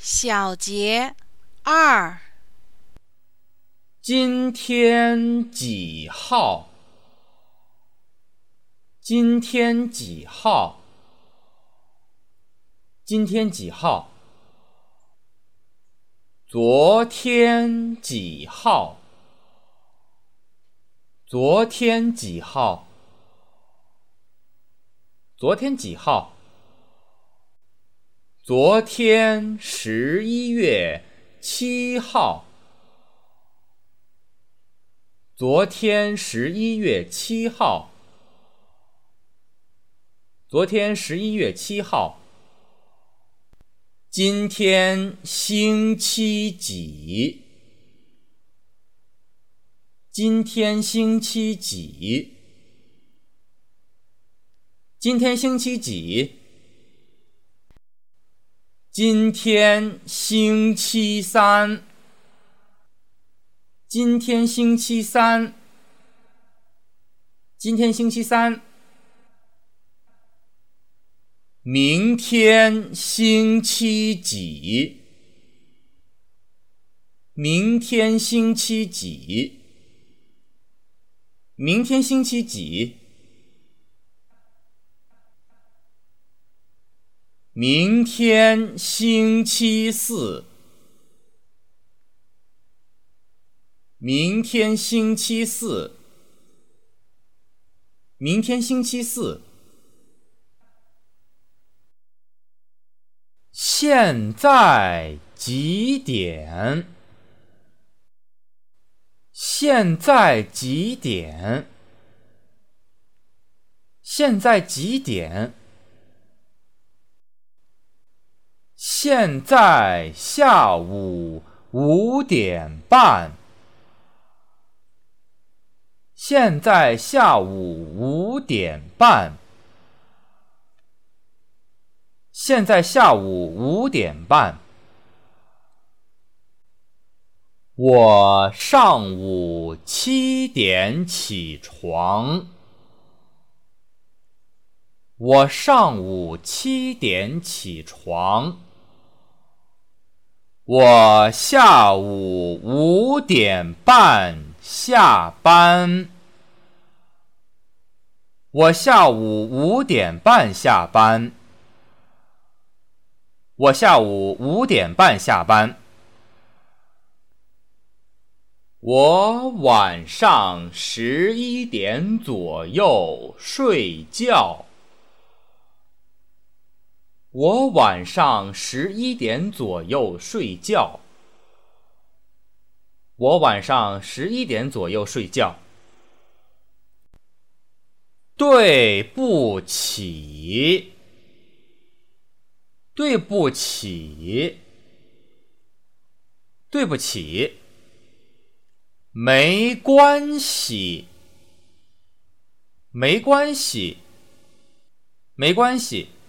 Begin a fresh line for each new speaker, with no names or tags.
小节2。
今天几号？今天几号？今天几号？昨天几号？昨天几号？昨天几号？昨天11月7号。昨天11月7号。昨天11月7号。今天星期几？今天星期几？今天星期几？今天星期三。今天星期三。今天星期三。明天星期几？明天星期几？明天星期几？明天星期四。明天星期四。明天星期四。现在几点？现在几点？现在几点？现在下午5点半。现在下午5点半。现在下午5点半。我上午7点起床。我上午7点起床。我下午5点半下班。我下午5点半下班。我下午5点半下班。我晚上11点左右睡觉。我晚上11点左右睡觉。我晚上11点左右睡觉。对不起。对不起。对不起。没关系。没关系。没关系。